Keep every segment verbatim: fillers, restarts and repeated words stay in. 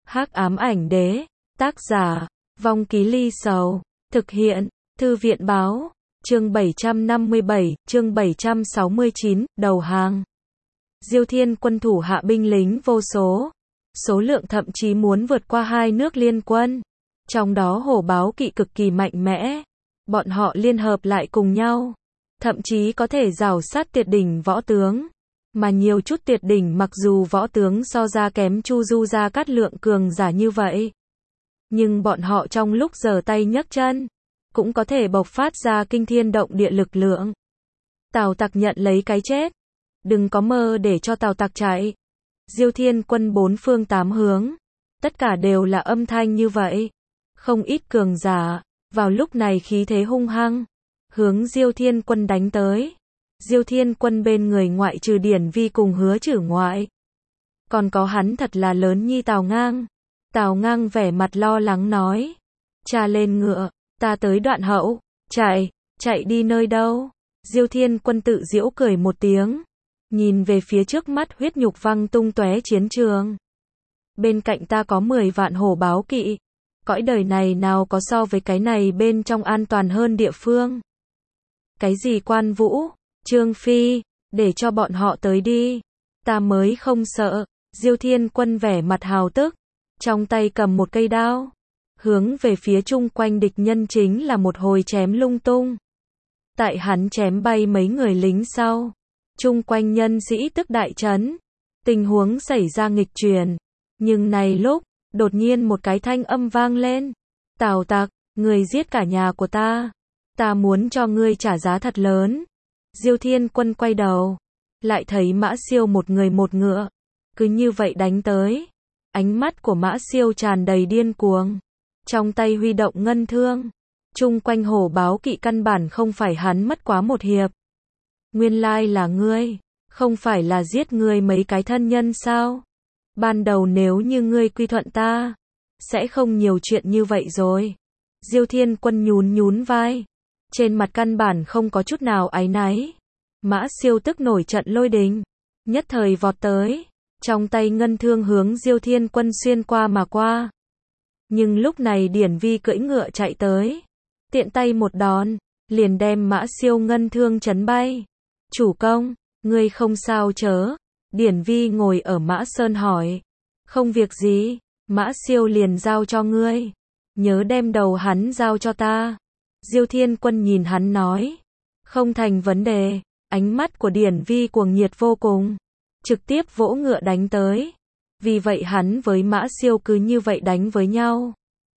Hắc ám ảnh đế, tác giả, Vong Ký Ly Sầu, thực hiện, Thư viện báo, chương bảy trăm năm mươi bảy, chương bảy trăm sáu mươi chín, đầu hàng. Diêu Thiên quân thủ hạ binh lính vô số, số lượng thậm chí muốn vượt qua hai nước liên quân. Trong đó hổ báo kỵ cực kỳ mạnh mẽ, bọn họ liên hợp lại cùng nhau, thậm chí có thể rào sát tuyệt đỉnh võ tướng. Mà nhiều chút tuyệt đỉnh mặc dù võ tướng so ra kém Chu Du Gia Cát Lượng cường giả như vậy, nhưng bọn họ trong lúc giở tay nhấc chân, cũng có thể bộc phát ra kinh thiên động địa lực lượng. Tào Tặc nhận lấy cái chết, đừng có mơ để cho Tào Tặc chạy. Diêu Thiên quân bốn phương tám hướng, tất cả đều là âm thanh như vậy. Không ít cường giả, vào lúc này khí thế hung hăng, hướng Diêu Thiên quân đánh tới. Diêu Thiên quân bên người ngoại trừ Điển Vi cùng Hứa Chử ngoại, còn có hắn thật là lớn nhi Tào Ngang. Tào Ngang vẻ mặt lo lắng nói, cha lên ngựa, ta tới đoạn hậu. Chạy, chạy đi nơi đâu? Diêu Thiên quân tự giễu cười một tiếng, nhìn về phía trước mắt huyết nhục văng tung tóe chiến trường. Bên cạnh ta có mười vạn hổ báo kỵ, cõi đời này nào có so với cái này bên trong an toàn hơn địa phương. Cái gì Quan Vũ, Trương Phi, để cho bọn họ tới đi, ta mới không sợ. Diêu Thiên quân vẻ mặt hào tức, trong tay cầm một cây đao, hướng về phía chung quanh địch nhân chính là một hồi chém lung tung. Tại hắn chém bay mấy người lính sau, chung quanh nhân sĩ tức đại chấn, tình huống xảy ra nghịch chuyển. Nhưng này lúc, đột nhiên một cái thanh âm vang lên, Tào Tặc, người giết cả nhà của ta, ta muốn cho ngươi trả giá thật lớn. Diêu Thiên quân quay đầu, lại thấy Mã Siêu một người một ngựa, cứ như vậy đánh tới. Ánh mắt của Mã Siêu tràn đầy điên cuồng, trong tay huy động ngân thương. Chung quanh hổ báo kỵ căn bản không phải hắn mất quá một hiệp. Nguyên lai là ngươi, không phải là giết ngươi mấy cái thân nhân sao? Ban đầu nếu như ngươi quy thuận ta, sẽ không nhiều chuyện như vậy rồi. Diêu Thiên quân nhún nhún vai, trên mặt căn bản không có chút nào áy náy. Mã Siêu tức nổi trận lôi đình, nhất thời vọt tới, trong tay ngân thương hướng Diêu Thiên quân xuyên qua mà qua. Nhưng lúc này Điển Vi cưỡi ngựa chạy tới, tiện tay một đòn, liền đem Mã Siêu ngân thương chấn bay. Chủ công, ngươi không sao chớ? Điển Vi ngồi ở Mã Sơn hỏi. Không việc gì, Mã Siêu liền giao cho ngươi, nhớ đem đầu hắn giao cho ta. Diêu Thiên quân nhìn hắn nói, không thành vấn đề. Ánh mắt của Điển Vi cuồng nhiệt vô cùng, trực tiếp vỗ ngựa đánh tới. Vì vậy hắn với Mã Siêu cứ như vậy đánh với nhau.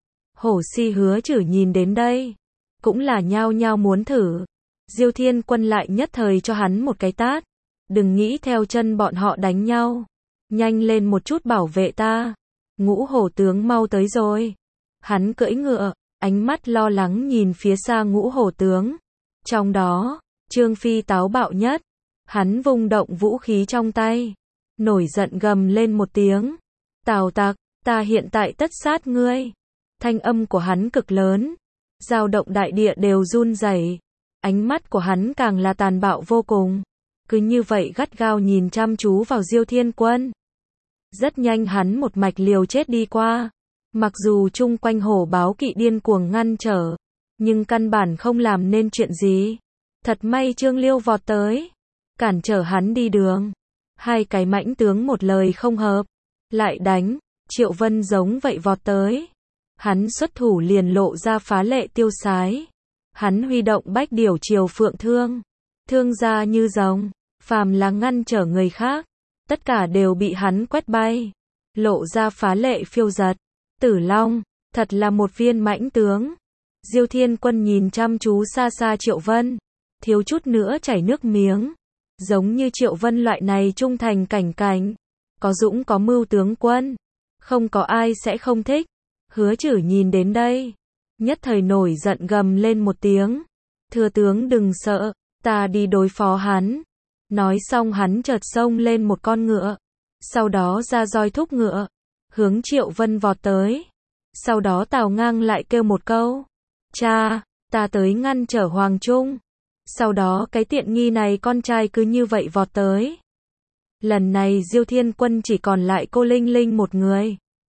Hổ Si Hứa Chử nhìn đến đây, cũng là nhao nhao muốn thử. Diêu Thiên quân lại nhất thời cho hắn một cái tát, đừng nghĩ theo chân bọn họ đánh nhau, nhanh lên một chút bảo vệ ta. Ngũ hổ tướng mau tới rồi. Hắn cưỡi ngựa, ánh mắt lo lắng nhìn phía xa ngũ hổ tướng. Trong đó, Trương Phi táo bạo nhất, hắn vung động vũ khí trong tay, nổi giận gầm lên một tiếng, Tào Tặc, ta hiện tại tất sát ngươi. Thanh âm của hắn cực lớn, dao động đại địa đều run rẩy. Ánh mắt của hắn càng là tàn bạo vô cùng, cứ như vậy gắt gao nhìn chăm chú vào Diêu Thiên quân. Rất nhanh hắn một mạch liều chết đi qua, mặc dù chung quanh hổ báo kỵ điên cuồng ngăn trở, nhưng căn bản không làm nên chuyện gì. Thật may Trương Liêu vọt tới, cản trở hắn đi đường. Hai cái mãnh tướng một lời không hợp, lại đánh. Triệu Vân giống vậy vọt tới, hắn xuất thủ liền lộ ra phá lệ tiêu sái. Hắn huy động bách điểu triều phượng thương, thương ra như rồng, phàm là ngăn trở người khác, tất cả đều bị hắn quét bay, lộ ra phá lệ phiêu giật. Tử Long, thật là một viên mãnh tướng. Diêu Thiên quân nhìn chăm chú xa xa Triệu Vân, thiếu chút nữa chảy nước miếng. Giống như Triệu Vân loại này trung thành cảnh cảnh, có dũng có mưu tướng quân, không có ai sẽ không thích. Hứa Chử nhìn đến đây, nhất thời nổi giận gầm lên một tiếng, thừa tướng đừng sợ, ta đi đối phó hắn. Nói xong hắn chợt xông lên một con ngựa, sau đó ra roi thúc ngựa, hướng Triệu Vân vọt tới. Sau đó Tào Ngang lại kêu một câu, cha, ta tới ngăn trở Hoàng Trung. Sau đó cái tiện nghi này con trai cứ như vậy vọt tới. Lần này Diêu Thiên quân chỉ còn lại cô Linh Linh một người.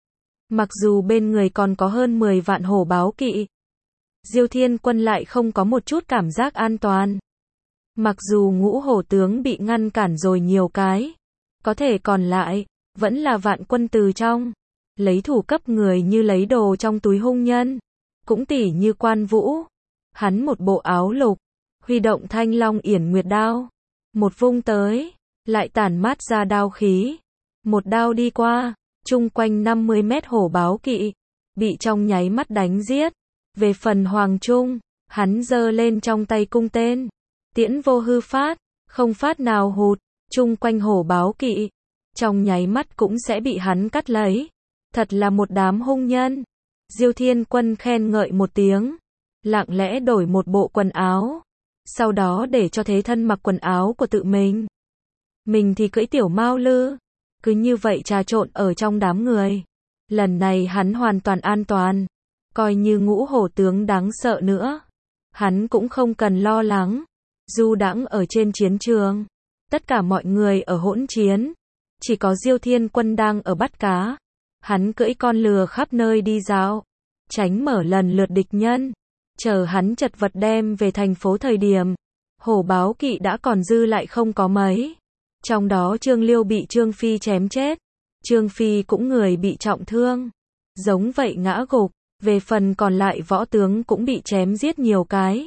Mặc dù bên người còn có hơn mười vạn hổ báo kỵ, Diêu Thiên Quân lại không có một chút cảm giác an toàn. Mặc dù ngũ hổ tướng bị ngăn cản rồi nhiều cái, có thể còn lại, vẫn là vạn quân từ trong. Lấy thủ cấp người như lấy đồ trong túi hung nhân. Cũng tỉ như Quan Vũ. Hắn một bộ áo lục, huy động thanh long yển nguyệt đao. Một vung tới, lại tản mát ra đao khí. Một đao đi qua, chung quanh năm mươi mét hổ báo kỵ, bị trong nháy mắt đánh giết. Về phần Hoàng Trung, hắn giơ lên trong tay cung tên. Tiễn vô hư phát, không phát nào hụt, chung quanh hổ báo kỵ. Trong nháy mắt cũng sẽ bị hắn cắt lấy. Thật là một đám hung nhân. Diêu Thiên Quân khen ngợi một tiếng. Lặng lẽ đổi một bộ quần áo. Sau đó để cho thế thân mặc quần áo của tự mình. Mình thì cưỡi tiểu mao lư. Cứ như vậy trà trộn ở trong đám người. Lần này hắn hoàn toàn an toàn. Coi như ngũ hổ tướng đáng sợ nữa. Hắn cũng không cần lo lắng. Du đãng ở trên chiến trường. Tất cả mọi người ở hỗn chiến. Chỉ có Diêu Thiên Quân đang ở bắt cá. Hắn cưỡi con lừa khắp nơi đi dạo. Tránh mở lần lượt địch nhân. Chờ hắn chật vật đem về thành phố thời điểm. Hổ báo kỵ đã còn dư lại không có mấy. Trong đó Trương Liêu bị Trương Phi chém chết. Trương Phi cũng người bị trọng thương. Giống vậy ngã gục. Về phần còn lại võ tướng cũng bị chém giết nhiều cái.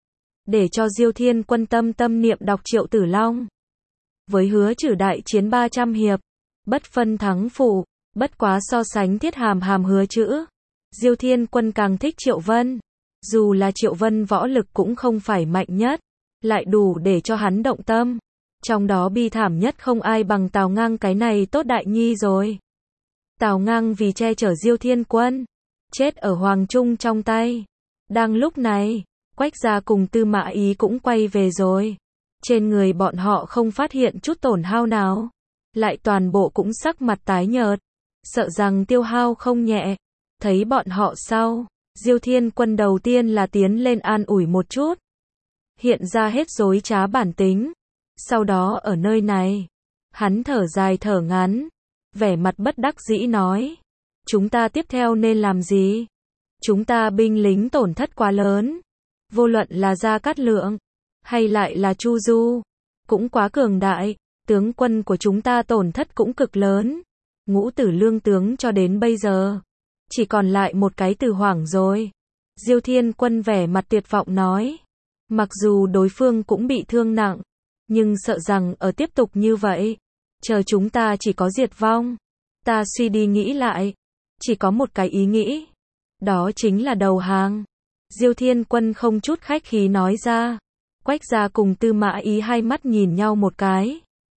Để cho Diêu Thiên Quân tâm tâm niệm đọc Triệu Tử Long. Với hứa trừ đại chiến ba trăm hiệp. Bất phân thắng phụ. Bất quá so sánh Thiết Hàm Hàm hứa chữ. Diêu Thiên Quân càng thích Triệu Vân. Dù là Triệu Vân võ lực cũng không phải mạnh nhất. Lại đủ để cho hắn động tâm. Trong đó bi thảm nhất không ai bằng Tào Ngang cái này tốt đại nhi rồi. Tào Ngang vì che chở Diêu Thiên Quân. Chết ở Hoàng Trung trong tay. Đang lúc này, Quách Gia cùng Tư Mã Ý cũng quay về rồi. Trên người bọn họ không phát hiện chút tổn hao nào. Lại toàn bộ cũng sắc mặt tái nhợt. Sợ rằng tiêu hao không nhẹ. Thấy bọn họ sau, Diêu Thiên Quân đầu tiên là tiến lên an ủi một chút. Hiện ra hết dối trá bản tính. Sau đó ở nơi này, hắn thở dài thở ngắn. Vẻ mặt bất đắc dĩ nói. Chúng ta tiếp theo nên làm gì? Chúng ta binh lính tổn thất quá lớn. Vô luận là Gia Cát Lượng, hay lại là Chu Du, cũng quá cường đại. Tướng quân của chúng ta tổn thất cũng cực lớn. Ngũ Tử Lương tướng cho đến bây giờ chỉ còn lại một cái Từ Hoảng rồi. Diêu Thiên Quân vẻ mặt tuyệt vọng nói. Mặc dù đối phương cũng bị thương nặng, nhưng sợ rằng ở tiếp tục như vậy, chờ chúng ta chỉ có diệt vong. Ta suy đi nghĩ lại, chỉ có một cái ý nghĩ. Đó chính là đầu hàng. Diêu Thiên Quân không chút khách khí nói ra. Quách Gia cùng Tư Mã Ý hai mắt nhìn nhau một cái.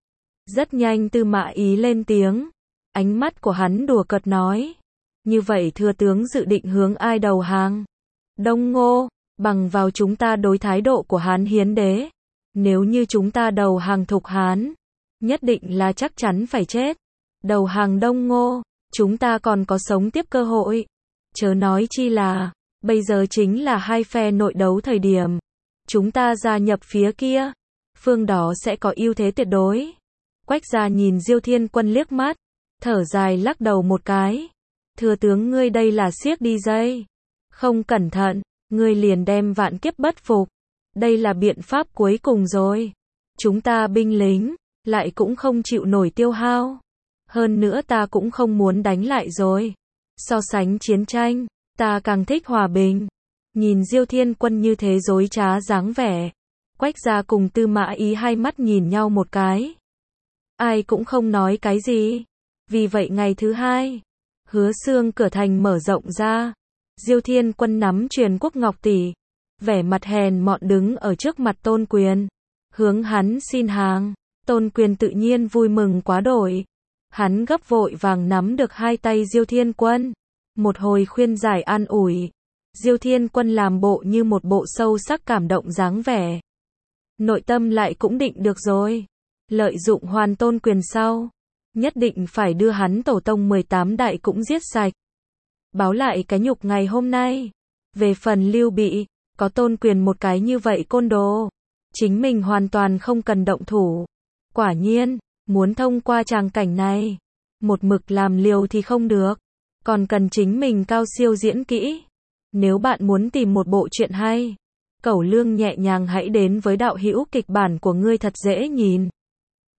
Rất nhanh Tư Mã Ý lên tiếng. Ánh mắt của hắn đùa cợt nói. Như vậy thừa tướng dự định hướng ai đầu hàng? Đông Ngô, bằng vào chúng ta đối thái độ của Hán Hiến Đế. Nếu như chúng ta đầu hàng Thục Hán, nhất định là chắc chắn phải chết. Đầu hàng Đông Ngô, chúng ta còn có sống tiếp cơ hội. Chớ nói chi là, bây giờ chính là hai phe nội đấu thời điểm. Chúng ta gia nhập phía kia, phương đó sẽ có ưu thế tuyệt đối. Quách Gia nhìn Diêu Thiên Quân liếc mắt, thở dài lắc đầu một cái. Thừa tướng ngươi đây là siếc đi dây. Không cẩn thận, ngươi liền đem vạn kiếp bất phục. Đây là biện pháp cuối cùng rồi. Chúng ta binh lính, lại cũng không chịu nổi tiêu hao. Hơn nữa ta cũng không muốn đánh lại rồi. So sánh chiến tranh, ta càng thích hòa bình. Nhìn Diêu Thiên Quân như thế dối trá dáng vẻ. Quách Gia cùng Tư Mã Ý hai mắt nhìn nhau một cái. Ai cũng không nói cái gì. Vì vậy ngày thứ hai, Hứa Xương cửa thành mở rộng ra. Diêu Thiên Quân nắm Truyền Quốc Ngọc tỷ, vẻ mặt hèn mọn đứng ở trước mặt Tôn Quyền, hướng hắn xin hàng. Tôn Quyền tự nhiên vui mừng quá đổi. Hắn gấp vội vàng nắm được hai tay Diêu Thiên Quân, một hồi khuyên giải an ủi. Diêu Thiên Quân làm bộ như một bộ sâu sắc cảm động dáng vẻ. Nội tâm lại cũng định được rồi. Lợi dụng hoàn Tôn Quyền sau, nhất định phải đưa hắn tổ tông mười tám đại cũng giết sạch. Báo lại cái nhục ngày hôm nay. Về phần Lưu Bị, có Tôn Quyền một cái như vậy côn đồ, chính mình hoàn toàn không cần động thủ. Quả nhiên, muốn thông qua tràng cảnh này, một mực làm liều thì không được. còn cần chính mình cao siêu diễn kỹ. Nếu bạn muốn tìm một bộ truyện hay, cẩu lương nhẹ nhàng hãy đến với đạo hữu kịch bản của ngươi thật dễ nhìn.